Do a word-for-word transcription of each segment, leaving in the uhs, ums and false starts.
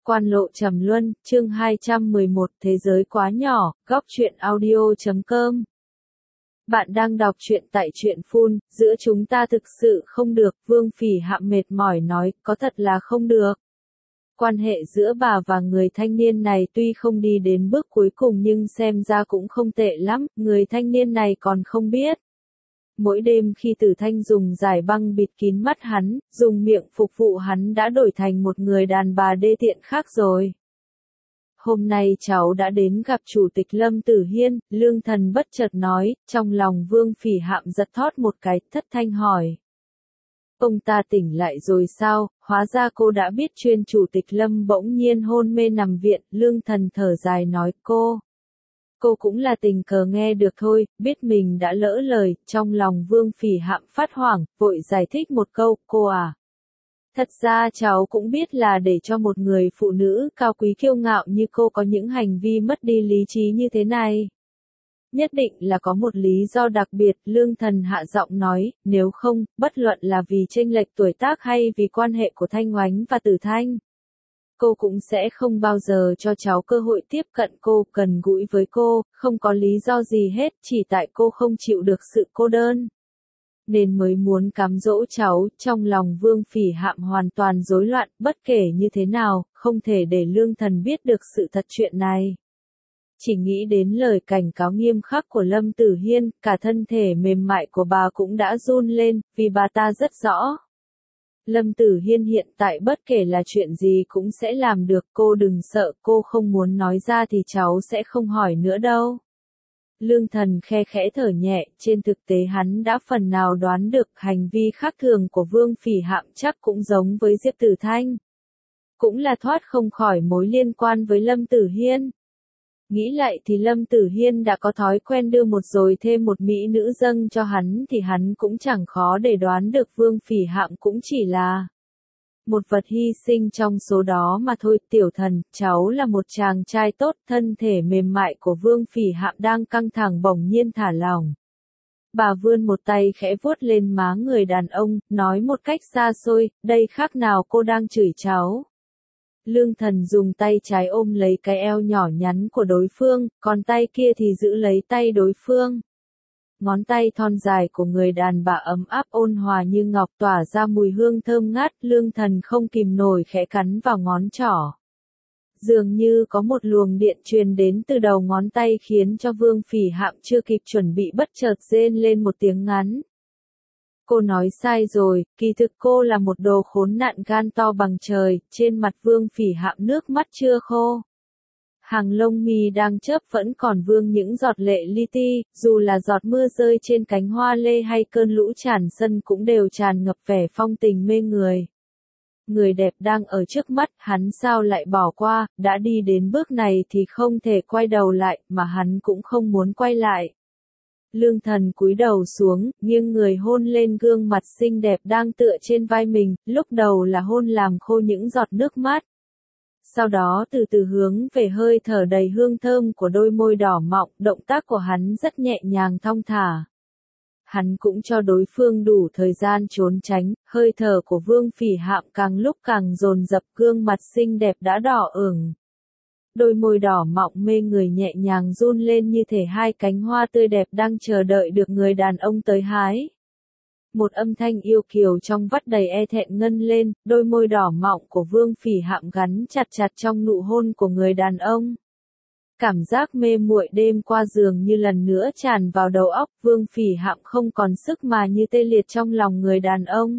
Quan lộ trầm luân, chương hai trăm mười một, Thế giới quá nhỏ, góc truyện audio chấm com. Bạn đang đọc truyện tại truyện phun, giữa chúng ta thực sự không được, Vương Phỉ Hạm mệt mỏi nói, có thật là không được. Quan hệ giữa bà và người thanh niên này tuy không đi đến bước cuối cùng nhưng xem ra cũng không tệ lắm, người thanh niên này còn không biết. Mỗi đêm khi Tử Thanh dùng giải băng bịt kín mắt hắn, dùng miệng phục vụ hắn đã đổi thành một người đàn bà đê tiện khác rồi. Hôm nay cháu đã đến gặp Chủ tịch Lâm Tử Hiên, Lương Thần bất chợt nói, trong lòng Vương Phỉ Hạm giật thót một cái, thất thanh hỏi. Ông ta tỉnh lại rồi sao, hóa ra cô đã biết chuyên Chủ tịch Lâm bỗng nhiên hôn mê nằm viện, Lương Thần thở dài nói cô. Cô cũng là tình cờ nghe được thôi, biết mình đã lỡ lời, trong lòng Vương Phỉ Hạm phát hoảng, vội giải thích một câu, cô à. Thật ra cháu cũng biết là để cho một người phụ nữ cao quý kiêu ngạo như cô có những hành vi mất đi lý trí như thế này. Nhất định là có một lý do đặc biệt, Lương Thần hạ giọng nói, nếu không, bất luận là vì chênh lệch tuổi tác hay vì quan hệ của Thanh Oánh và Tử Thanh. Cô cũng sẽ không bao giờ cho cháu cơ hội tiếp cận cô, gần gũi với cô, không có lý do gì hết, chỉ tại cô không chịu được sự cô đơn. Nên mới muốn cám dỗ cháu, trong lòng Vương Phỉ Hạm hoàn toàn rối loạn, bất kể như thế nào, không thể để Lương Thần biết được sự thật chuyện này. Chỉ nghĩ đến lời cảnh cáo nghiêm khắc của Lâm Tử Hiên, cả thân thể mềm mại của bà cũng đã run lên, vì bà ta rất rõ. Lâm Tử Hiên hiện tại bất kể là chuyện gì cũng sẽ làm được, cô đừng sợ, cô không muốn nói ra thì cháu sẽ không hỏi nữa đâu. Lương Thần khe khẽ thở nhẹ, trên thực tế hắn đã phần nào đoán được hành vi khác thường của Vương Phỉ Hạm chắc cũng giống với Diệp Tử Thanh. Cũng là thoát không khỏi mối liên quan với Lâm Tử Hiên. Nghĩ lại thì Lâm Tử Hiên đã có thói quen đưa một rồi thêm một mỹ nữ dâng cho hắn thì hắn cũng chẳng khó để đoán được Vương Phỉ Hạm cũng chỉ là một vật hy sinh trong số đó mà thôi. Tiểu Thần, cháu là một chàng trai tốt, thân thể mềm mại của Vương Phỉ Hạm đang căng thẳng bỗng nhiên thả lỏng. Bà vươn một tay khẽ vuốt lên má người đàn ông, nói một cách xa xôi, đây khác nào cô đang chửi cháu. Lương Thần dùng tay trái ôm lấy cái eo nhỏ nhắn của đối phương, còn tay kia thì giữ lấy tay đối phương. Ngón tay thon dài của người đàn bà ấm áp ôn hòa như ngọc tỏa ra mùi hương thơm ngát, Lương Thần không kìm nổi khẽ cắn vào ngón trỏ. Dường như có một luồng điện truyền đến từ đầu ngón tay khiến cho Vương Phỉ Hạm chưa kịp chuẩn bị bất chợt rên lên một tiếng ngắn. Cô nói sai rồi, kỳ thực cô là một đồ khốn nạn gan to bằng trời, trên mặt Vương Phỉ Hạm nước mắt chưa khô. Hàng lông mi đang chớp vẫn còn vương những giọt lệ li ti, dù là giọt mưa rơi trên cánh hoa lê hay cơn lũ tràn sân cũng đều tràn ngập vẻ phong tình mê người. Người đẹp đang ở trước mắt, hắn sao lại bỏ qua, đã đi đến bước này thì không thể quay đầu lại, mà hắn cũng không muốn quay lại. Lương Thần cúi đầu xuống, nghiêng người hôn lên gương mặt xinh đẹp đang tựa trên vai mình, lúc đầu là hôn làm khô những giọt nước mắt. Sau đó từ từ hướng về hơi thở đầy hương thơm của đôi môi đỏ mọng, động tác của hắn rất nhẹ nhàng thong thả. Hắn cũng cho đối phương đủ thời gian trốn tránh, hơi thở của Vương Phỉ Hạm càng lúc càng dồn dập, gương mặt xinh đẹp đã đỏ ửng. Đôi môi đỏ mọng mê người nhẹ nhàng run lên như thể hai cánh hoa tươi đẹp đang chờ đợi được người đàn ông tới hái. Một âm thanh yêu kiều trong vắt đầy e thẹn ngân lên, đôi môi đỏ mọng của Vương Phỉ Hạm gắn chặt chặt trong nụ hôn của người đàn ông. Cảm giác mê muội đêm qua dường như lần nữa tràn vào đầu óc, Vương Phỉ Hạm không còn sức mà như tê liệt trong lòng người đàn ông.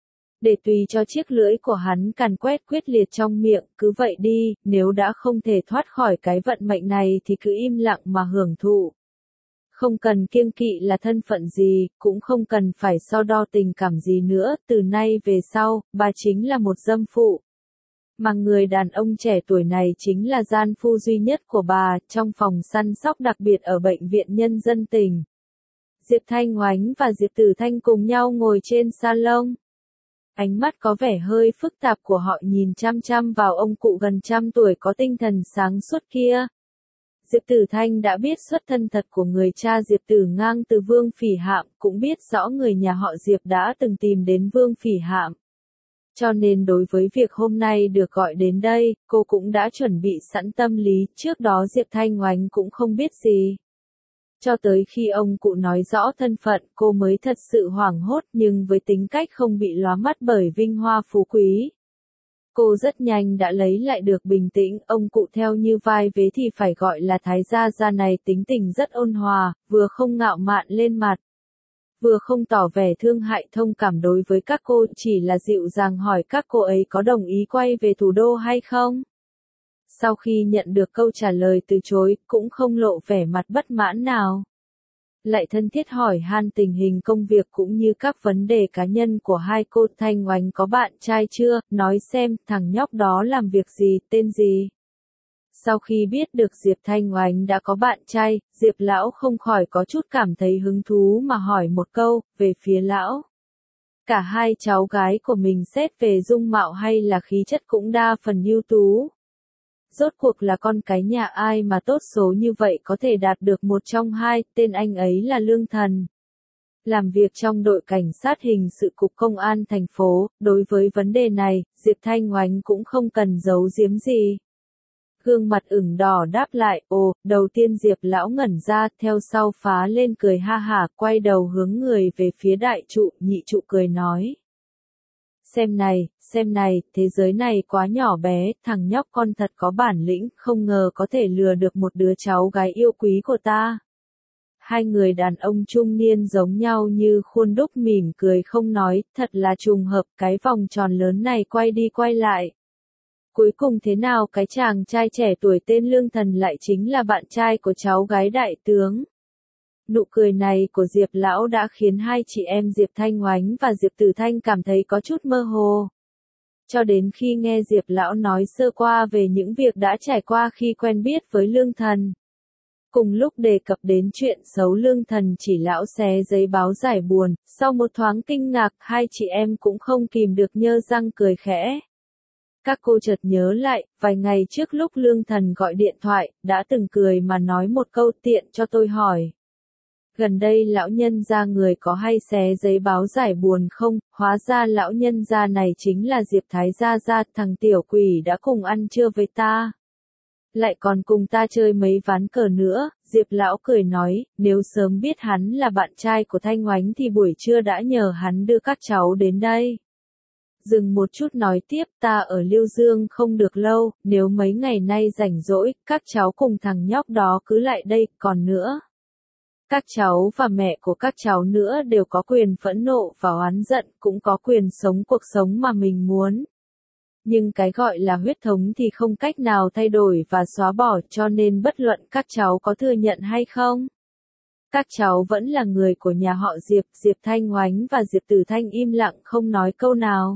Để tùy cho chiếc lưỡi của hắn càn quét quyết liệt trong miệng, cứ vậy đi, nếu đã không thể thoát khỏi cái vận mệnh này thì cứ im lặng mà hưởng thụ. Không cần kiêng kỵ là thân phận gì, cũng không cần phải so đo tình cảm gì nữa, từ nay về sau, bà chính là một dâm phụ. Mà người đàn ông trẻ tuổi này chính là gian phu duy nhất của bà, trong phòng săn sóc đặc biệt ở bệnh viện nhân dân tỉnh. Diệp Thanh Oánh và Diệp Tử Thanh cùng nhau ngồi trên salon. Ánh mắt có vẻ hơi phức tạp của họ nhìn chăm chăm vào ông cụ gần trăm tuổi có tinh thần sáng suốt kia. Diệp Tử Thanh đã biết xuất thân thật của người cha Diệp Tử Ngang từ Vương Phỉ Hạm, cũng biết rõ người nhà họ Diệp đã từng tìm đến Vương Phỉ Hạm. Cho nên đối với việc hôm nay được gọi đến đây, cô cũng đã chuẩn bị sẵn tâm lý, trước đó Diệp Thanh Oánh cũng không biết gì. Cho tới khi ông cụ nói rõ thân phận, cô mới thật sự hoảng hốt, nhưng với tính cách không bị lóa mắt bởi vinh hoa phú quý. Cô rất nhanh đã lấy lại được bình tĩnh, ông cụ theo như vai vế thì phải gọi là Thái gia gia này tính tình rất ôn hòa, vừa không ngạo mạn lên mặt, vừa không tỏ vẻ thương hại thông cảm đối với các cô, chỉ là dịu dàng hỏi các cô ấy có đồng ý quay về thủ đô hay không. Sau khi nhận được câu trả lời từ chối, cũng không lộ vẻ mặt bất mãn nào. Lại thân thiết hỏi han tình hình công việc cũng như các vấn đề cá nhân của hai cô. Thanh Oánh có bạn trai chưa, nói xem, thằng nhóc đó làm việc gì, tên gì. Sau khi biết được Diệp Thanh Oánh đã có bạn trai, Diệp lão không khỏi có chút cảm thấy hứng thú mà hỏi một câu, về phía lão. Cả hai cháu gái của mình xét về dung mạo hay là khí chất cũng đa phần ưu tú. Rốt cuộc là con cái nhà ai mà tốt số như vậy có thể đạt được một trong hai, tên anh ấy là Lương Thần. Làm việc trong đội cảnh sát hình sự cục công an thành phố, đối với vấn đề này, Diệp Thanh Oánh cũng không cần giấu giếm gì. Gương mặt ửng đỏ đáp lại, ồ, đầu tiên Diệp lão ngẩn ra, theo sau phá lên cười ha hả, quay đầu hướng người về phía đại trụ, nhị trụ cười nói. Xem này, xem này, thế giới này quá nhỏ bé, thằng nhóc con thật có bản lĩnh, không ngờ có thể lừa được một đứa cháu gái yêu quý của ta. Hai người đàn ông trung niên giống nhau như khuôn đúc mỉm cười không nói, thật là trùng hợp, cái vòng tròn lớn này quay đi quay lại. Cuối cùng thế nào cái chàng trai trẻ tuổi tên Lương Thần lại chính là bạn trai của cháu gái đại tướng. Nụ cười này của Diệp lão đã khiến hai chị em Diệp Thanh Oánh và Diệp Tử Thanh cảm thấy có chút mơ hồ. Cho đến khi nghe Diệp lão nói sơ qua về những việc đã trải qua khi quen biết với Lương Thần. Cùng lúc đề cập đến chuyện xấu Lương Thần chỉ lão xé giấy báo giải buồn, sau một thoáng kinh ngạc, hai chị em cũng không kìm được nhơ răng cười khẽ. Các cô chợt nhớ lại, vài ngày trước lúc Lương Thần gọi điện thoại, đã từng cười mà nói một câu tiện cho tôi hỏi. Gần đây lão nhân gia người có hay xé giấy báo giải buồn không, hóa ra lão nhân gia này chính là Diệp Thái gia gia, thằng tiểu quỷ đã cùng ăn trưa với ta. Lại còn cùng ta chơi mấy ván cờ nữa, Diệp lão cười nói, nếu sớm biết hắn là bạn trai của Thanh Oánh thì buổi trưa đã nhờ hắn đưa các cháu đến đây. Dừng một chút nói tiếp, ta ở Liêu Dương không được lâu, nếu mấy ngày nay rảnh rỗi, các cháu cùng thằng nhóc đó cứ lại đây, còn nữa. Các cháu và mẹ của các cháu nữa đều có quyền phẫn nộ và oán giận, cũng có quyền sống cuộc sống mà mình muốn. Nhưng cái gọi là huyết thống thì không cách nào thay đổi và xóa bỏ, cho nên bất luận các cháu có thừa nhận hay không. Các cháu vẫn là người của nhà họ Diệp. Diệp Thanh Oánh và Diệp Tử Thanh im lặng không nói câu nào.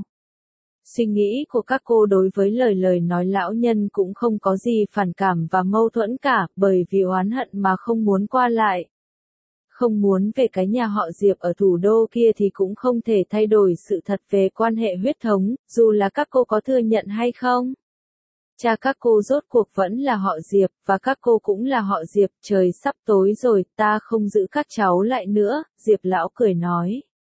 Suy nghĩ của các cô đối với lời lời nói lão nhân cũng không có gì phản cảm và mâu thuẫn cả, bởi vì oán hận mà không muốn qua lại. Không muốn về cái nhà họ Diệp ở thủ đô kia thì cũng không thể thay đổi sự thật về quan hệ huyết thống, dù là các cô có thừa nhận hay không. Cha các cô rốt cuộc vẫn là họ Diệp, và các cô cũng là họ Diệp, trời sắp tối rồi, ta không giữ các cháu lại nữa, Diệp lão cười nói.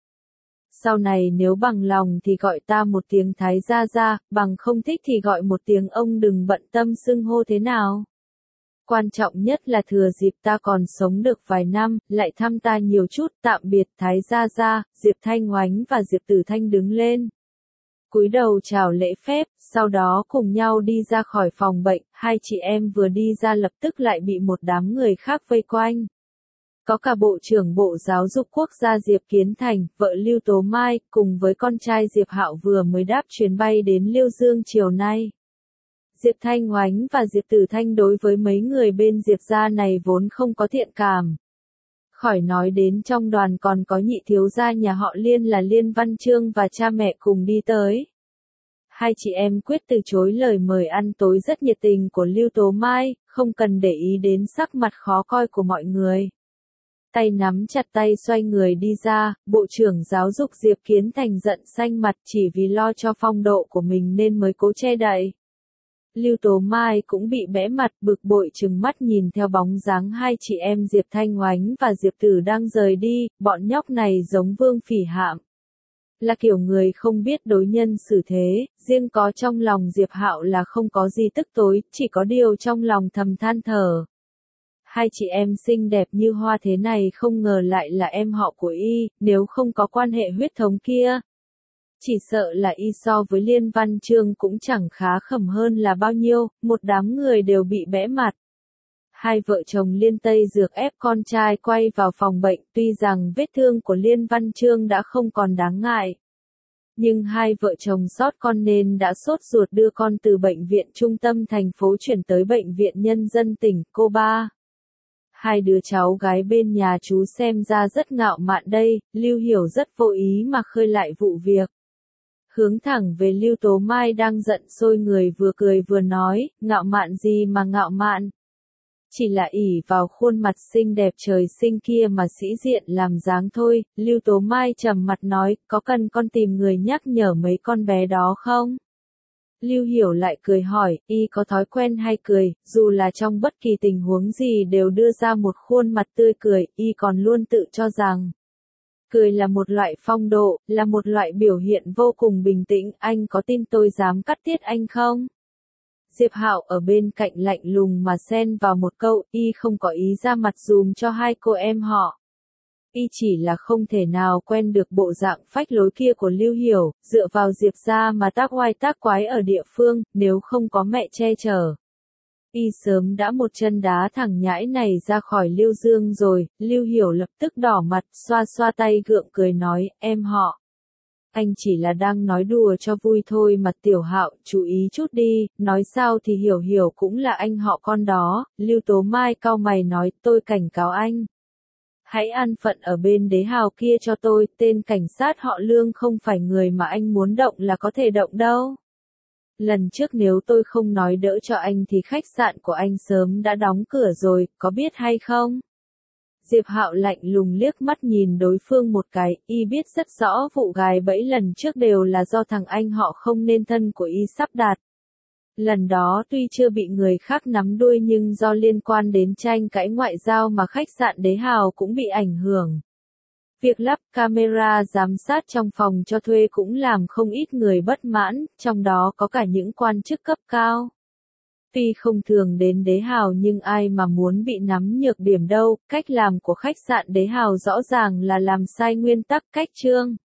Sau này nếu bằng lòng thì gọi ta một tiếng Thái gia gia, bằng không thích thì gọi một tiếng ông, đừng bận tâm xưng hô thế nào. Quan trọng nhất là thừa dịp ta còn sống được vài năm, lại thăm ta nhiều chút, tạm biệt Thái gia gia. Diệp Thanh Oánh và Diệp Tử Thanh đứng lên. Cúi đầu chào lễ phép, sau đó cùng nhau đi ra khỏi phòng bệnh, hai chị em vừa đi ra lập tức lại bị một đám người khác vây quanh. Có cả Bộ trưởng Bộ Giáo dục Quốc gia Diệp Kiến Thành, vợ Lưu Tố Mai, cùng với con trai Diệp Hạo vừa mới đáp chuyến bay đến Liêu Dương chiều nay. Diệp Thanh Oánh và Diệp Tử Thanh đối với mấy người bên Diệp gia này vốn không có thiện cảm. Khỏi nói đến trong đoàn còn có nhị thiếu gia nhà họ Liên là Liên Văn Chương và cha mẹ cùng đi tới. Hai chị em quyết từ chối lời mời ăn tối rất nhiệt tình của Lưu Tố Mai, không cần để ý đến sắc mặt khó coi của mọi người. Tay nắm chặt tay xoay người đi ra, Bộ trưởng Giáo dục Diệp Kiến Thành giận xanh mặt chỉ vì lo cho phong độ của mình nên mới cố che đậy. Lưu Tố Mai cũng bị bẽ mặt, bực bội trừng mắt nhìn theo bóng dáng hai chị em Diệp Thanh Oánh và Diệp Tử đang rời đi, bọn nhóc này giống Vương Phỉ Hạm. là kiểu người không biết đối nhân xử thế, riêng có trong lòng Diệp Hạo là không có gì tức tối, chỉ có điều trong lòng thầm than thở. Hai chị em xinh đẹp như hoa thế này không ngờ lại là em họ của y, nếu không có quan hệ huyết thống kia. Chỉ sợ là y so với Liên Văn Chương cũng chẳng khá khẩm hơn là bao nhiêu, một đám người đều bị bẽ mặt. Hai vợ chồng Liên Tây Dược ép con trai quay vào phòng bệnh, tuy rằng vết thương của Liên Văn Chương đã không còn đáng ngại. Nhưng hai vợ chồng sót con nên đã sốt ruột đưa con từ bệnh viện trung tâm thành phố chuyển tới bệnh viện nhân dân tỉnh Cô Ba. Hai đứa cháu gái bên nhà chú xem ra rất ngạo mạn đây, Lưu Hiểu rất vô ý mà khơi lại vụ việc. Hướng thẳng về Lưu Tố Mai đang giận sôi người vừa cười vừa nói, ngạo mạn gì mà ngạo mạn. Chỉ là ỷ vào khuôn mặt xinh đẹp trời sinh kia mà sĩ diện làm dáng thôi, Lưu Tố Mai trầm mặt nói, có cần con tìm người nhắc nhở mấy con bé đó không? Lưu Hiểu lại cười hỏi, y có thói quen hay cười, dù là trong bất kỳ tình huống gì đều đưa ra một khuôn mặt tươi cười, y còn luôn tự cho rằng cười là một loại phong độ, là một loại biểu hiện vô cùng bình tĩnh, anh có tin tôi dám cắt tiết anh không? Diệp Hạo ở bên cạnh lạnh lùng mà xen vào một câu, y không có ý ra mặt dùm cho hai cô em họ. Y chỉ là không thể nào quen được bộ dạng phách lối kia của Lưu Hiểu, dựa vào Diệp gia mà tác oai tác quái ở địa phương, nếu không có mẹ che chở. Y sớm đã một chân đá thằng nhãi này ra khỏi Lưu Dương rồi, Lưu Hiểu lập tức đỏ mặt, xoa xoa tay gượng cười nói, em họ. Anh chỉ là đang nói đùa cho vui thôi mà Tiểu Hạo, chú ý chút đi, nói sao thì Hiểu Hiểu cũng là anh họ con đó, Lưu Tố Mai cau mày nói, tôi cảnh cáo anh. Hãy an phận ở bên đế hào kia cho tôi, tên cảnh sát họ Lương không phải người mà anh muốn động là có thể động đâu. Lần trước nếu tôi không nói đỡ cho anh thì khách sạn của anh sớm đã đóng cửa rồi, có biết hay không? Diệp Hạo lạnh lùng liếc mắt nhìn đối phương một cái, y biết rất rõ vụ gài bẫy lần trước đều là do thằng anh họ không nên thân của y sắp đặt. Lần đó tuy chưa bị người khác nắm đuôi nhưng do liên quan đến tranh cãi ngoại giao mà khách sạn Đế Hào cũng bị ảnh hưởng. Việc lắp camera giám sát trong phòng cho thuê cũng làm không ít người bất mãn, trong đó có cả những quan chức cấp cao. Tuy không thường đến Đế Hào nhưng ai mà muốn bị nắm nhược điểm đâu, cách làm của khách sạn Đế Hào rõ ràng là làm sai nguyên tắc cách chương.